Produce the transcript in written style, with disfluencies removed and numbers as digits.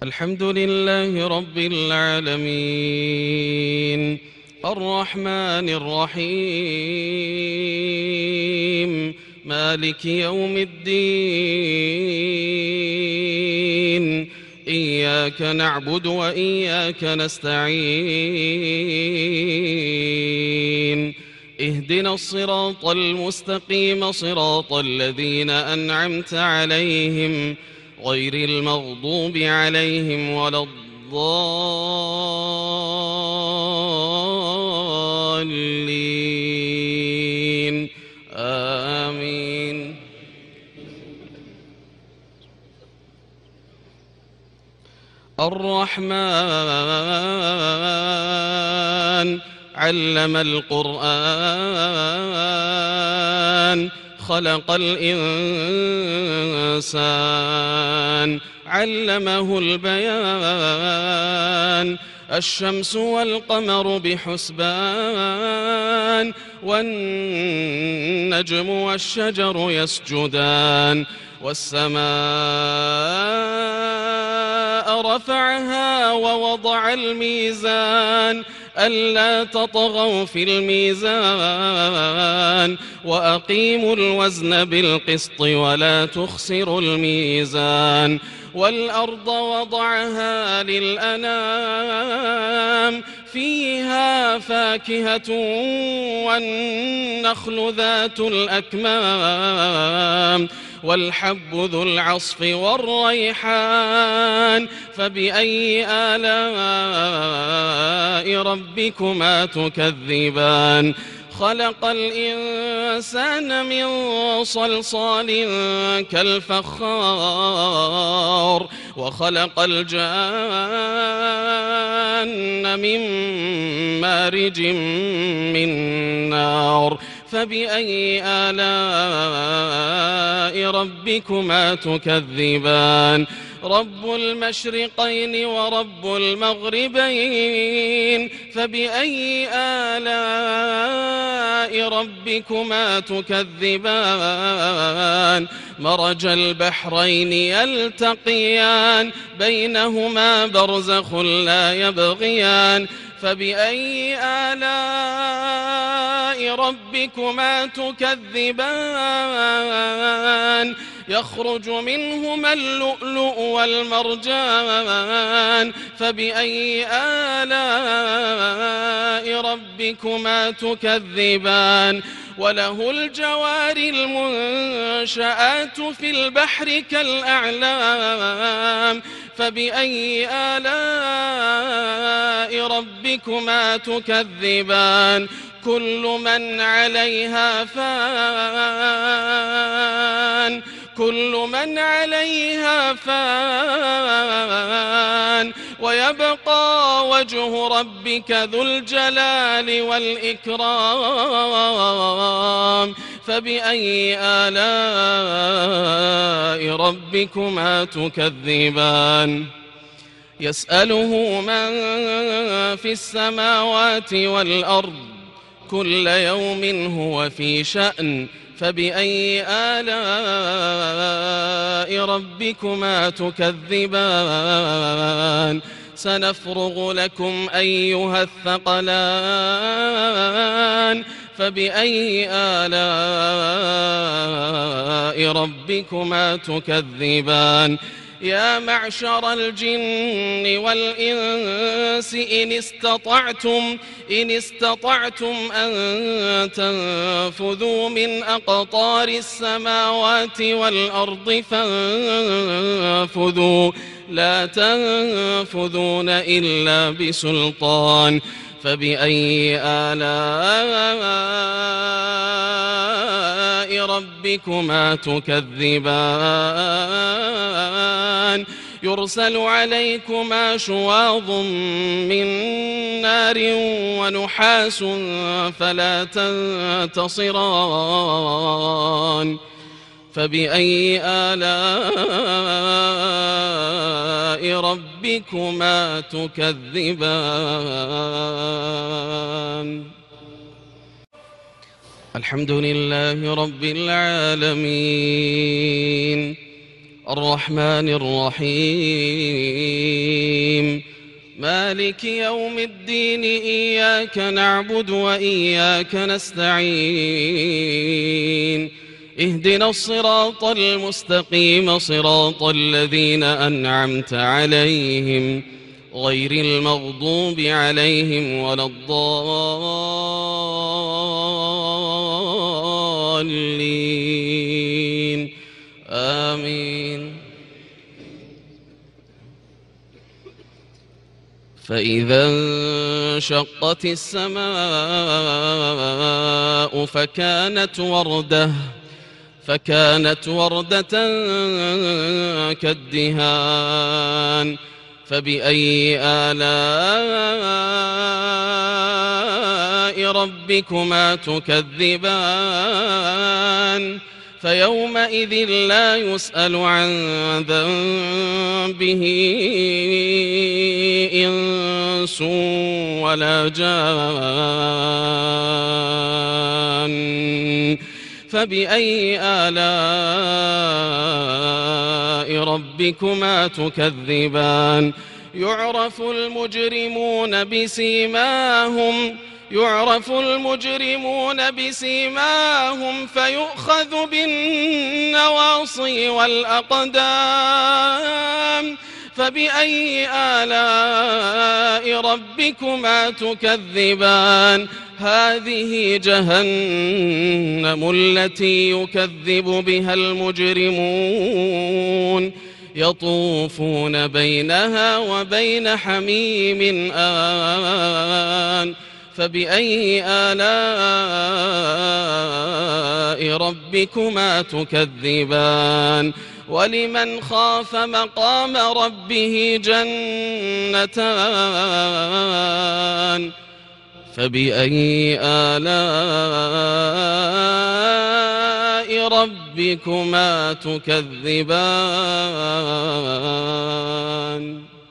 الحمد لله رب العالمين الرحمن الرحيم مالك يوم الدين إياك نعبد وإياك نستعين اهدنا الصراط المستقيم صراط الذين أنعمت عليهم غير المغضوب عليهم ولا الضالين آمين. الرحمن علم القرآن خلق الإنسان علمه البيان الشمس والقمر بحسبان والنجم والشجر يسجدان والسماء رفعها ووضع الميزان ألا تطغوا في الميزان وأقيموا الوزن بالقسط ولا تخسروا الميزان والأرض وضعها للأنام فيها فاكهة والنخل ذات الأكمام والحب ذو العصف والريحان فبأي آلاء ربكما تكذبان خلق الإنسان من صلصال كالفخار وخلق الجان من مارج من نار فبأي آلاء ربكما تكذبان رب المشرقين ورب المغربين فبأي آلاء ربكما تكذبان مرج البحرين يلتقيان بينهما برزخ لا يبغيان فبأي آلاء ربكما تكذبان يخرج منهما اللؤلؤ والمرجان فبأي آلاء ربكما تكذبان وله الجوار المنشآت في البحر كالأعلام فبأي آلاء ربكما تكذبان كل من عليها فان ويبقى وجه ربك ذو الجلال والإكرام فبأي آلاء ربكما تكذبان يسأله من في السماوات والأرض كل يوم هو في شأن فبأي آلاء ربكما تكذبان سنفرغ لكم أيها الثقلان فبأي آلاء ربكما تكذبان يا معشر الجن والإنس إن استطعتم أن تنفذوا من أقطار السماوات والأرض فانفذوا لا تنفذون إلا بسلطان فبأي آلاء ربكما تكذبان يرسل عليكما شواظ من نار ونحاس فلا تنتصران فبأي آلاء ربكما تكذبان الحمد لله رب العالمين الرحمن الرحيم مالك يوم الدين إياك نعبد وإياك نستعين اهدنا الصراط المستقيم صراط الذين أنعمت عليهم غير المغضوب عليهم ولا الضالين آمين. فإذا انشقت السماء فكانت وردة كالدهان فبأي آلاء ربكما تكذبان فيومئذ لا يسأل عن ذنبه إنس ولا جان فبأي آلاء ربكما تكذبان يعرف المجرمون بسيماهم فيؤخذ بالنواصي والأقدام فبأي آلاء ربكما تكذبان هذه جهنم التي يكذب بها المجرمون يطوفون بينها وبين حميم آن فبأي آلاء ربكما تكذبان ولمن خاف مقام ربه جنتان فبأي آلاء ربكما تكذبان